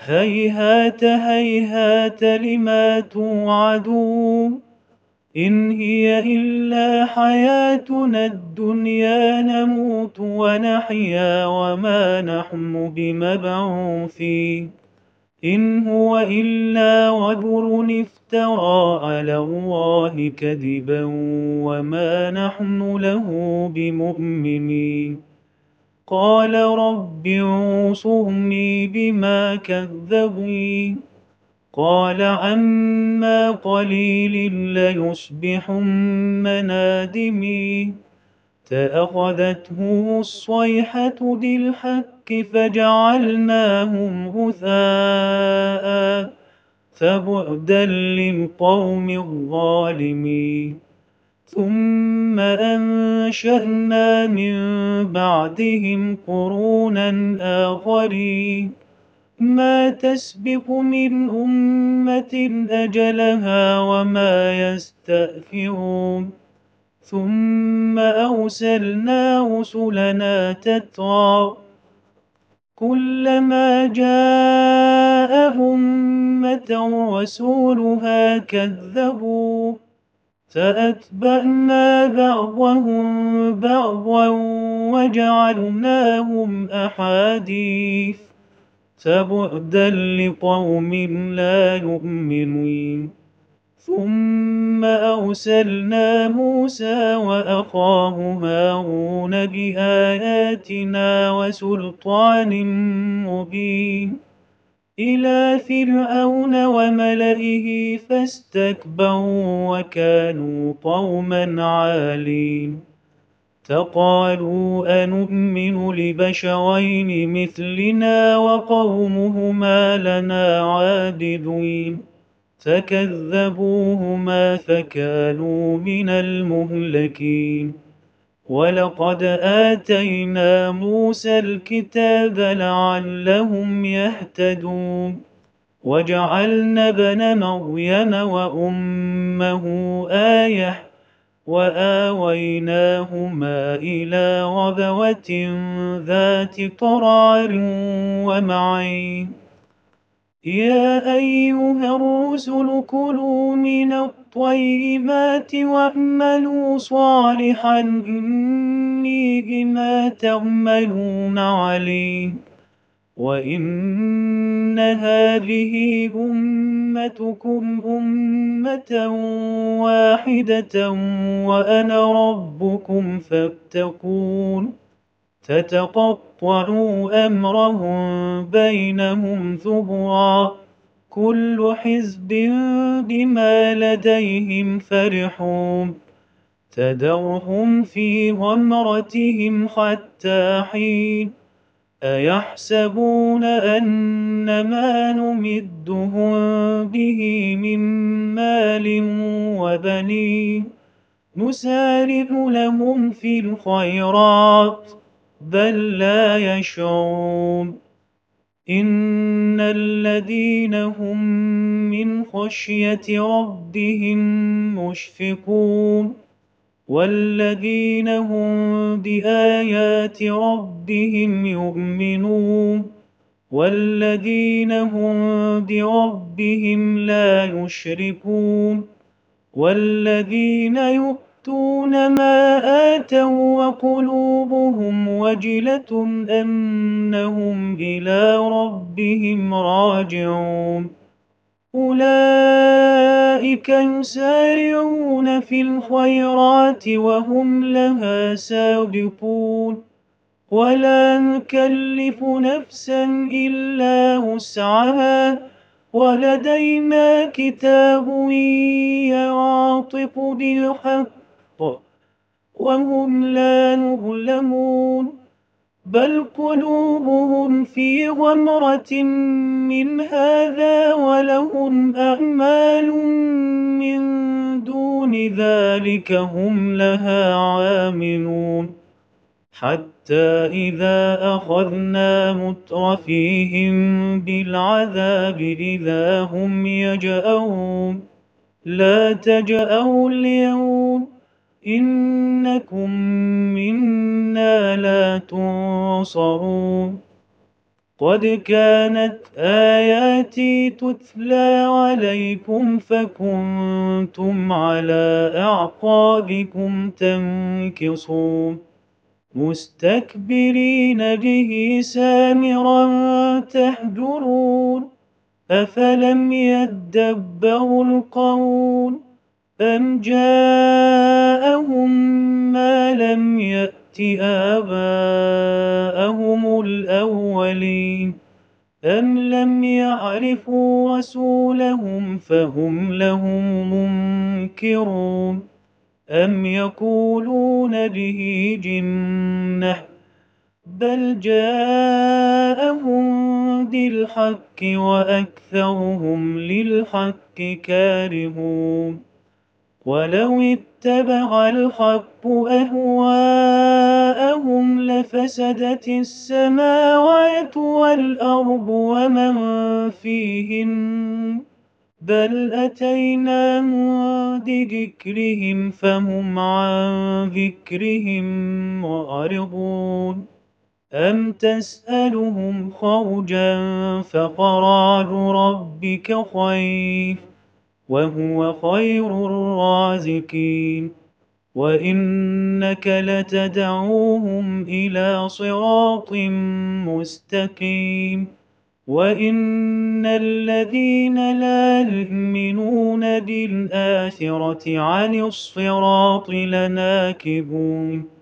هيهات هيهات لما توعدون إن هي إلا حياتنا الدنيا نموت ونحيا وما نحن بمبعوثين إن هو إلا رجل افترى على الله كذبا وما نحن له بمؤمنين قال رب انصرني بما كذبون قال عما قليل ليصبحن نادمين فأخذتهم الصيحة بالحق فجعلناهم غثاء فبعدا للقوم الظالمين ثم أنشأنا من بعدهم قرونا آخرين ما تسبق من أمة أجلها وما يستأخرون ثم أرسلنا رسلنا تترى كلما جاء أمة رسولها كذبوا فأتبعنا بعضهم بعضا وجعلناهم أحاديث فبعدا لقوم لا يؤمنون ثم أرسلنا موسى وأخاه هارون بآياتنا وسلطان مبين إلى فرعون وملئه فاستكبروا وكانوا قوما عالين فقالوا أنؤمن لبشرين مثلنا وقومهما لنا عابدين فكذبوهما فكانوا من المهلكين ولقد آتينا موسى الكتاب لعلهم يهتدون وجعلنا ابن مريم وأمه آية وآويناهما إلى ربوة ذات قرار ومعين يا أيها الرسل كلوا من الطيبات واعملوا صالحا إني بما تعملون عليم وإن هذه أمتكم أمة واحدة وأنا ربكم فاتقون فتقطعوا أمرهم بينهم ثبرا كل حزب بما لديهم فرحون تذرهم في غمرتهم حتى حين أيحسبون أن ما نمدهم به من مال وبنين نسارع لهم في الخيرات بل لا يشعرون إن الذين هم من خشية ربهم مشفقون والذين هم بآيات ربهم يؤمنون والذين هم بربهم لا يشركون والذين يؤتون ما آتوا وقلوبهم وجلة أنهم إلى ربهم راجعون أولئك يسارعون في الخيرات وهم لها سابقون ولا نكلف نفسا إلا وسعها ولدينا كتاب ينطق بالحق وهم لا يظلمون بل قلوبهم في غمرة من هذا ولهم أعمال من دون ذلك هم لها عاملون حتى إذا أخذنا مترفيهم بالعذاب إذا هم يجأرون لا تجأروا اليوم إنكم منا لا تنصرون قد كانت آياتي تتلى عليكم فكنتم على أعقابكم تنكصون مستكبرين به سامرا تهجرون أفلم يدبروا القول أم جاءهم ما لم يأت آباءهم الأولين أم لم يعرفوا رسولهم فهم له منكرون أم يقولون به جنة بل جاءهم بالحق وأكثرهم للحق كارهون ولو اتبع الحق أهواءهم لفسدت السماوات والأرض ومن فيهن بل أتيناهم بذكرهم فهم عن ذكرهم معرضون أم تسألهم خرجا فخراج ربك خير وهو خير الرازقين وإنك لتدعوهم إلى صراط مستقيم وإن الذين لا يؤمنون بالآخرة عن الصراط لناكبون